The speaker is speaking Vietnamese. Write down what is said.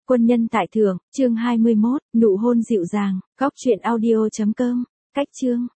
Quân nhân tại thượng, chương 21, nụ hôn dịu dàng, góc truyện audio.com, cách chương.